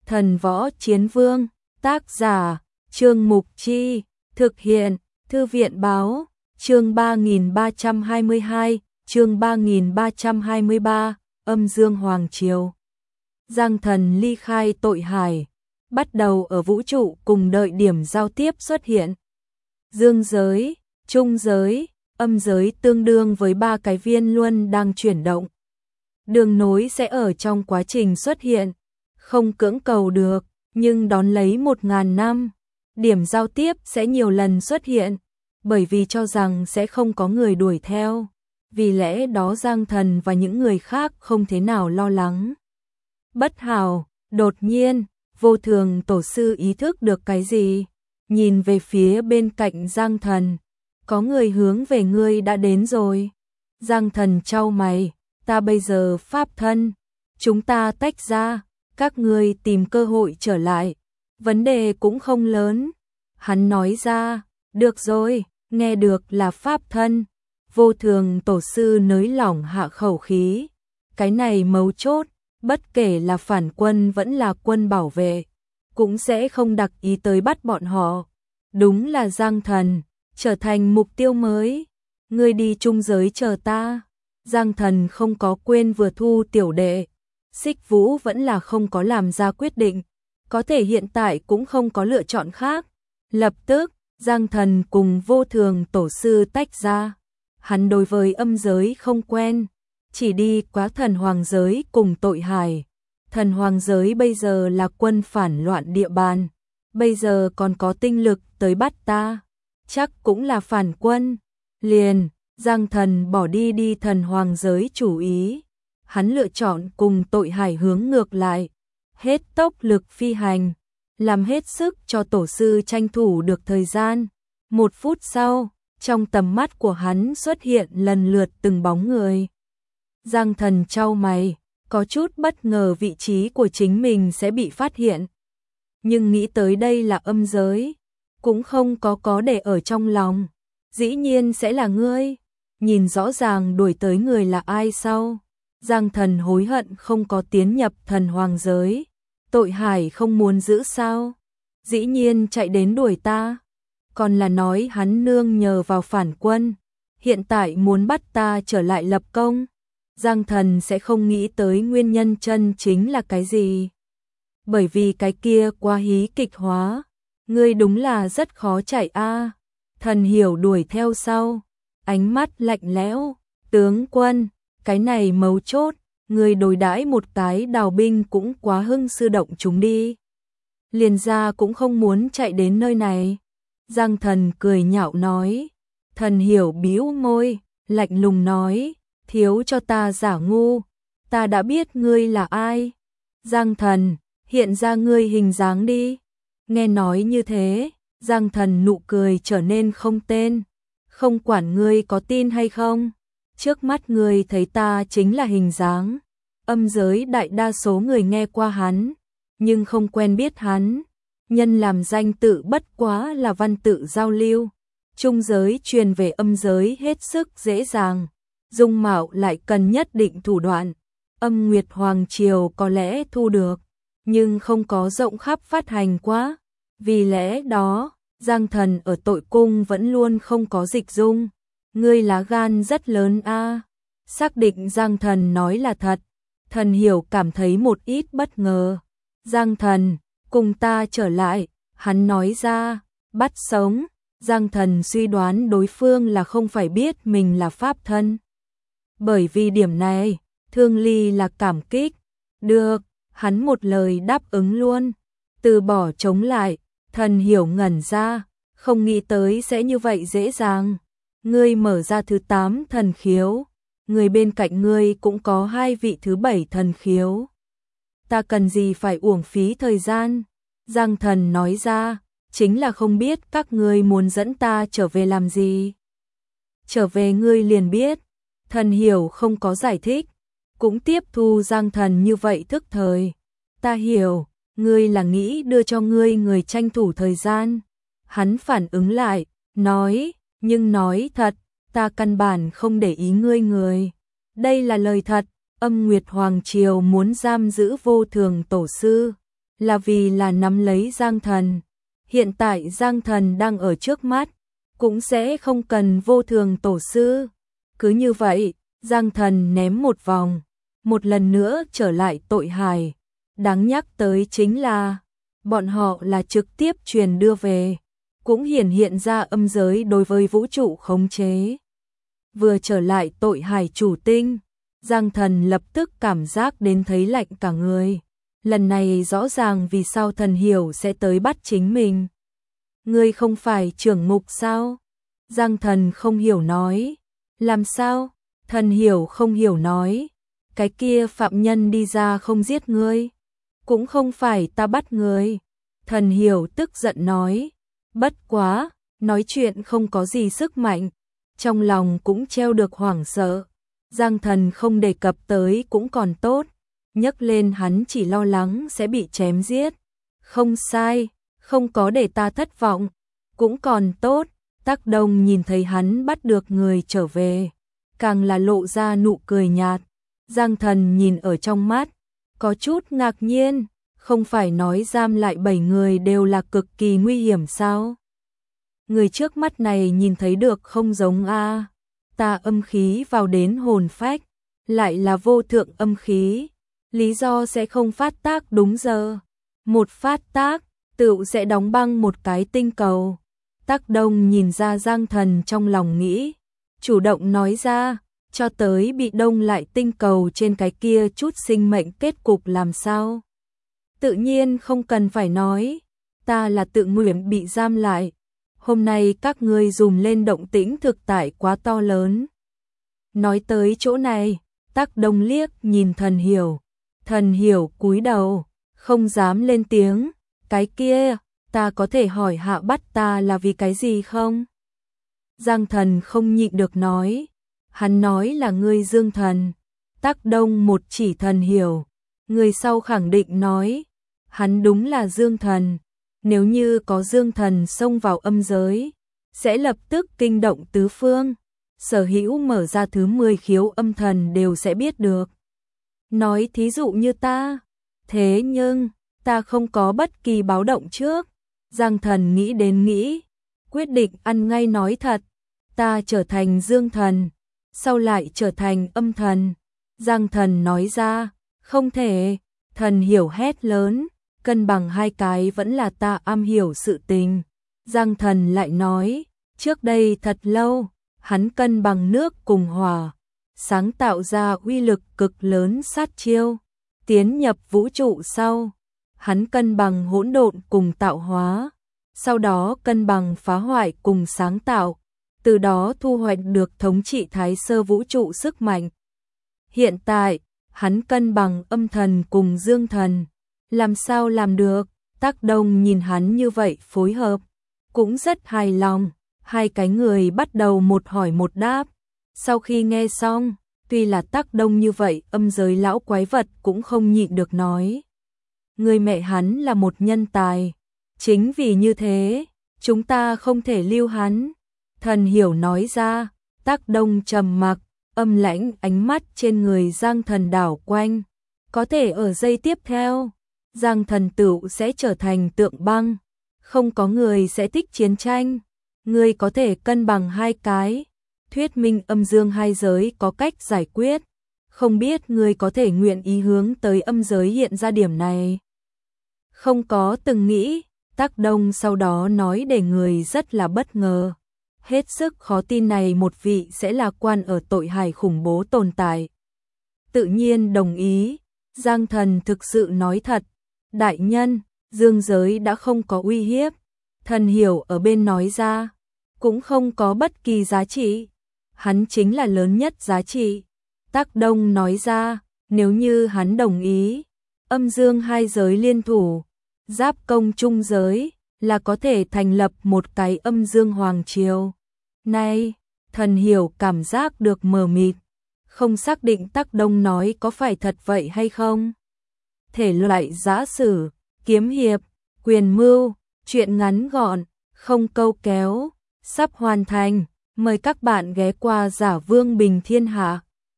Thần Võ Chiến Vương, tác giả, Trương Mục Chi, thực hiện, Thư viện Báo, chương 3322, chương 3323, âm dương hoàng triều. Giang Thần ly khai tội hải, bắt đầu ở vũ trụ cùng đợi điểm giao tiếp xuất hiện. Dương giới, trung giới, âm giới tương đương với 3 cái viên luân đang chuyển động. Đường nối sẽ ở trong quá trình xuất hiện, không cưỡng cầu được, nhưng đón lấy 1000 năm, điểm giao tiếp sẽ nhiều lần xuất hiện, bởi vì cho rằng sẽ không có người đuổi theo, vì lẽ đó Giang Thần và những người khác không thế nào lo lắng. Bất hảo, đột nhiên, Vô Thường tổ sư ý thức được cái gì, nhìn về phía bên cạnh Giang Thần, có người hướng về ngươi đã đến rồi. Giang Thần chau mày, ta bây giờ pháp thân, chúng ta tách ra, các ngươi tìm cơ hội trở lại, vấn đề cũng không lớn. Hắn nói ra, được rồi, nghe được là pháp thân. Vô Thường tổ sư nới lỏng hạ khẩu khí, cái này mấu chốt, bất kể là phản quân vẫn là quân bảo vệ, cũng sẽ không đặc ý tới bắt bọn họ. Đúng là Giang Thần, trở thành mục tiêu mới. Ngươi đi trung giới chờ ta. Giang Thần không có quên vừa thu tiểu đệ. Xích Vũ vẫn là không có làm ra quyết định, có thể hiện tại cũng không có lựa chọn khác. Lập tức, Giang Thần cùng Vô Thường tổ sư tách ra. Hắn đối với âm giới không quen, chỉ đi quá thần hoàng giới cùng tội hải. Thần hoàng giới bây giờ là quân phản loạn địa bàn, bây giờ còn có tinh lực tới bắt ta, chắc cũng là phản quân. Liền, Giang Thần bỏ đi thần hoàng giới chủ ý. Hắn lựa chọn cùng tội hải hướng ngược lại, hết tốc lực phi hành, làm hết sức cho tổ sư tranh thủ được thời gian. 1 phút sau, trong tầm mắt của hắn xuất hiện lần lượt từng bóng người. Giang Thần chau mày, có chút bất ngờ vị trí của chính mình sẽ bị phát hiện. Nhưng nghĩ tới đây là âm giới, cũng không có để ở trong lòng. Dĩ nhiên sẽ là ngươi. Nhìn rõ ràng đuổi tới người là ai sau. Giang Thần hối hận không có tiến nhập thần hoàng giới. Tội hải không muốn giữ sao? Dĩ nhiên chạy đến đuổi ta. Còn là nói hắn nương nhờ vào phản quân, hiện tại muốn bắt ta trở lại lập công. Giang Thần sẽ không nghĩ tới nguyên nhân chân chính là cái gì. Bởi vì cái kia quá hí kịch hóa. Ngươi đúng là rất khó chạy a. Thần Hiểu đuổi theo sau, ánh mắt lạnh lẽo, tướng quân, cái này mấu chốt, ngươi đối đãi một cái đào binh cũng quá hưng sư động chúng đi. Liền ra cũng không muốn chạy đến nơi này. Giang Thần cười nhạo nói. Thần Hiểu bĩu môi, lạnh lùng nói, thiếu cho ta giả ngu, ta đã biết ngươi là ai. Giang Thần, hiện ra ngươi hình dáng đi. Nghe nói như thế, Giang Thần nụ cười trở nên không tên, không quản ngươi có tin hay không, trước mắt ngươi thấy ta chính là hình dáng. Âm giới đại đa số người nghe qua hắn, nhưng không quen biết hắn. Nhân làm danh tự bất quá là văn tự giao lưu. Trung giới truyền về âm giới hết sức dễ dàng, dung mạo lại cần nhất định thủ đoạn. Âm Nguyệt Hoàng Triều có lẽ thu được, nhưng không có rộng khắp phát hành quá. Vì lẽ đó, Giang Thần ở tội cung vẫn luôn không có dịch dung. Ngươi lá gan rất lớn a. Xác định Giang Thần nói là thật. Thần Hiểu cảm thấy một ít bất ngờ. Giang Thần, cùng ta trở lại, hắn nói ra, bắt sống. Giang Thần suy đoán đối phương là không phải biết mình là pháp thân. Bởi vì điểm này, Thương Ly là cảm kích. Được, hắn một lời đáp ứng luôn. Từ bỏ chống lại, Thần Hiểu ngẩn ra, không nghĩ tới sẽ như vậy dễ dàng. Ngươi mở ra thứ 8 thần khiếu, người bên cạnh ngươi cũng có 2 vị thứ 7 thần khiếu. Ta cần gì phải uổng phí thời gian? Giang Thần nói ra, chính là không biết các ngươi muốn dẫn ta trở về làm gì. Trở về ngươi liền biết. Thần Hiểu không có giải thích, cũng tiếp thu Giang Thần như vậy thức thời. Ta hiểu, ngươi là nghĩ đưa cho ngươi người tranh thủ thời gian. Hắn phản ứng lại, nói, nhưng nói thật, ta căn bản không để ý ngươi người. Đây là lời thật. Âm Nguyệt Hoàng Triều muốn giam giữ Vô Thường tổ sư. là vì là nắm lấy Giang Thần. Hiện tại Giang Thần đang ở trước mắt, cũng sẽ không cần vô thường tổ sư. Cứ như vậy, Giang Thần ném một vòng, một lần nữa trở lại tội hải. Đáng nhắc tới chính là, bọn họ là trực tiếp truyền đưa về, cũng hiện ra âm giới đối với vũ trụ khống chế. Vừa trở lại tội hải chủ tinh, Giang Thần lập tức cảm giác đến thấy lạnh cả người. Lần này rõ ràng vì sao Thần Hiểu sẽ tới bắt chính mình. Ngươi không phải trưởng ngục sao? Giang Thần không hiểu nói. Làm sao? Thần Hiểu không hiểu nói. Cái kia phạm nhân đi ra không giết ngươi. Cũng không phải ta bắt ngươi. Thần Hiểu tức giận nói. Bất quá, nói chuyện không có gì sức mạnh. Trong lòng cũng treo được hoảng sợ. Giang Thần không đề cập tới cũng còn tốt. Nhấc lên hắn chỉ lo lắng sẽ bị chém giết. Không sai, không có để ta thất vọng. Cũng còn tốt. Tắc Đông nhìn thấy hắn bắt được người trở về, càng là lộ ra nụ cười nhạt. Giang Thần nhìn ở trong mắt, có chút ngạc nhiên, không phải nói giam lại 7 người đều là cực kỳ nguy hiểm sao? Người trước mắt này nhìn thấy được không giống a? Ta âm khí vào đến hồn phách, lại là vô thượng âm khí, lý do sẽ không phát tác đúng giờ. Một phát tác, tựu sẽ đóng băng một cái tinh cầu. Tắc Đông nhìn ra Giang Thần trong lòng nghĩ, chủ động nói ra, cho tới bị đông lại tinh cầu trên cái kia chút sinh mệnh kết cục làm sao. Tự nhiên không cần phải nói, ta là tự nguyện bị giam lại. Hôm nay các ngươi dùm lên động tĩnh thực tại quá to lớn. Nói tới chỗ này, Tắc Đông liếc nhìn Thần Hiểu. Thần Hiểu cúi đầu, không dám lên tiếng, cái kia, ta có thể hỏi hạ bắt ta là vì cái gì không? Giang Thần không nhịn được nói, hắn nói là ngươi Dương Thần. Tắc Đông một chỉ Thần Hiểu, người sau khẳng định nói, hắn đúng là Dương Thần. Nếu như có Dương Thần xông vào âm giới, sẽ lập tức kinh động tứ phương. Sở hữu mở ra thứ 10 khiếu âm thần đều sẽ biết được. Nói thí dụ như ta, thế nhưng, ta không có bất kỳ báo động trước. Giang Thần nghĩ đến nghĩ, quyết định ăn ngay nói thật, ta trở thành Dương Thần, sau lại trở thành âm thần. Giang Thần nói ra, không thể. Thần Hiểu hét lớn, cân bằng hai cái vẫn là ta am hiểu sự tình. Giang Thần lại nói, trước đây thật lâu, hắn cân bằng nước cùng hỏa, sáng tạo ra uy lực cực lớn sát chiêu. Tiến nhập vũ trụ sau, hắn cân bằng hỗn độn cùng tạo hóa, sau đó cân bằng phá hoại cùng sáng tạo, từ đó thu hoạch được thống trị thái sơ vũ trụ sức mạnh. Hiện tại, hắn cân bằng âm thần cùng dương thần, làm sao làm được? Tắc Đông nhìn hắn như vậy phối hợp, cũng rất hài lòng. Hai cái người bắt đầu một hỏi một đáp. Sau khi nghe xong, tuy là Tắc Đông như vậy, âm giới lão quái vật cũng không nhịn được nói. Người mẹ hắn là một nhân tài. Chính vì như thế, chúng ta không thể lưu hắn. Thần Hiểu nói ra. Tắc Đông trầm mặc, âm lãnh ánh mắt trên người Giang Thần đảo quanh. Có thể ở giây tiếp theo, Giang Thần tựu sẽ trở thành tượng băng. Không có người sẽ thích chiến tranh. Ngươi có thể cân bằng hai cái, thuyết minh âm dương hai giới có cách giải quyết. Không biết ngươi có thể nguyện ý hướng tới âm giới hiện ra điểm này. Không có từng nghĩ. Tắc Đông sau đó nói để người rất là bất ngờ. Hết sức khó tin này một vị sẽ là quan ở tội hải khủng bố tồn tại. Tự nhiên đồng ý. Giang Thần thực sự nói thật. Đại nhân, dương giới đã không có uy hiếp. Thần Hiểu ở bên nói ra, cũng không có bất kỳ giá trị. Hắn chính là lớn nhất giá trị. Tắc Đông nói ra, nếu như hắn đồng ý, âm dương hai giới liên thủ, giáp công trung giới, là có thể thành lập một cái âm dương hoàng triều. Này, Thần Hiểu cảm giác được mờ mịt, không xác định Tắc Đông nói có phải thật vậy hay không. Thể loại giã sử, kiếm hiệp, quyền mưu, truyện ngắn gọn, không câu kéo, sắp hoàn thành. Mời các bạn ghé qua Giả Vương Bình Thiên Hạ.